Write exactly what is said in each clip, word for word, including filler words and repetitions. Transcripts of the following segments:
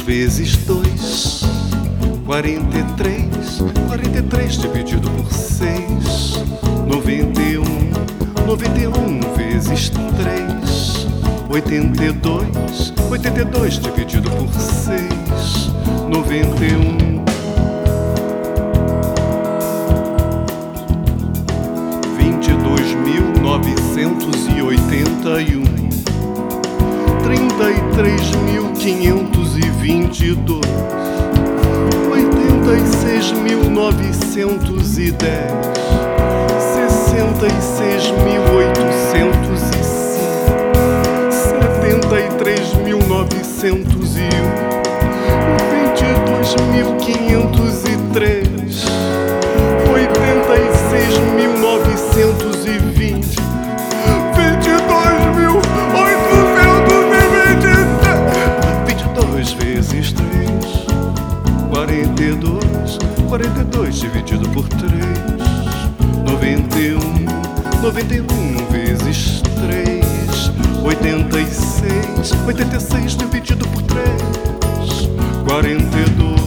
vezes dois, quarenta e três. Quarenta e três dividido por seis, noventa e um. Noventa e um vezes três, oitenta e dois. Oitenta e dois dividido por seis, noventa e um. Vinte e dois mil novecentos e oitenta e um. Trinta e três mil quinhentos e vinte e dois. Oitenta e seis mil novecentos e dez. Sessenta e seis mil oitocentos e cinco. Setenta e três mil novecentos e um. Vinte e dois mil quinhentos e três. Oitenta e seis mil novecentos e vinte. Vinte e dois mil oitocentos e vinte e três. Vinte e dois vezes três, quarenta e dois. Quarenta e dois dividido por três, noventa e um. Noventa e um vezes três, oitenta e seis. Oitenta e seis dividido por três, quarenta e dois.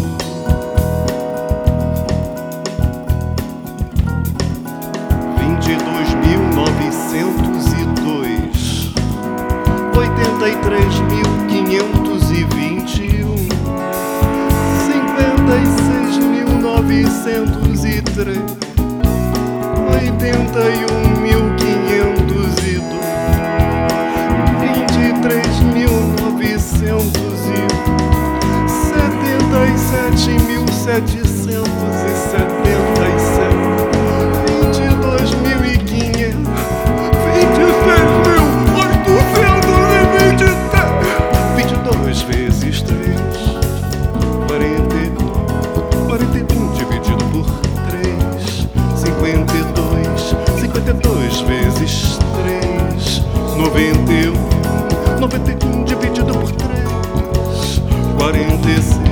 Vinte e dois mil novecentos e dois. Oitenta e três mil quinhentos e vinte e um. Cinquenta e seis mil novecentos e três. Oitenta e um mil quinhentos e dois. Vinte e três mil novecentos e um. Setenta e sete mil setecentos e setenta e sete. Vinte e dois mil e quinhentos. Vinte e seis mil oitocentos e vinte e três. Vinte e dois vezes três, quarenta e um. Quarenta e um dividido por três, cinquenta e dois. Cinquenta e dois vezes três, noventa e um. Noventa e um dividido por três, quarenta e seis.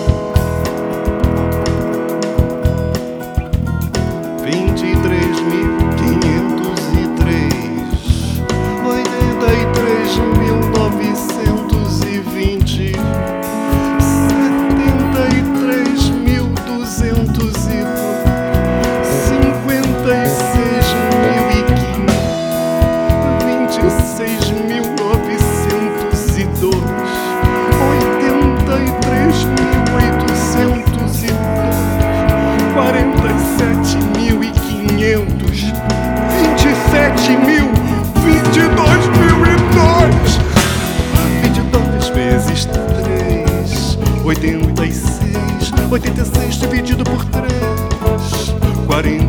Vinte e três mil quinhentos e três. Oitenta e três mil novecentos e vinte. Setenta e três mil duzentos e dois. Cinquenta e seis mil e quinhentos. Vinte e seis mil novecentos e dois. Oitenta e três mil oitocentos e dois. Quarenta e sete mil e quinhentos. Vinte e sete mil. Vinte e dois mil e dois. Vinte e dois vezes três, oitenta e seis. Oitenta e seis dividido por três, quarenta.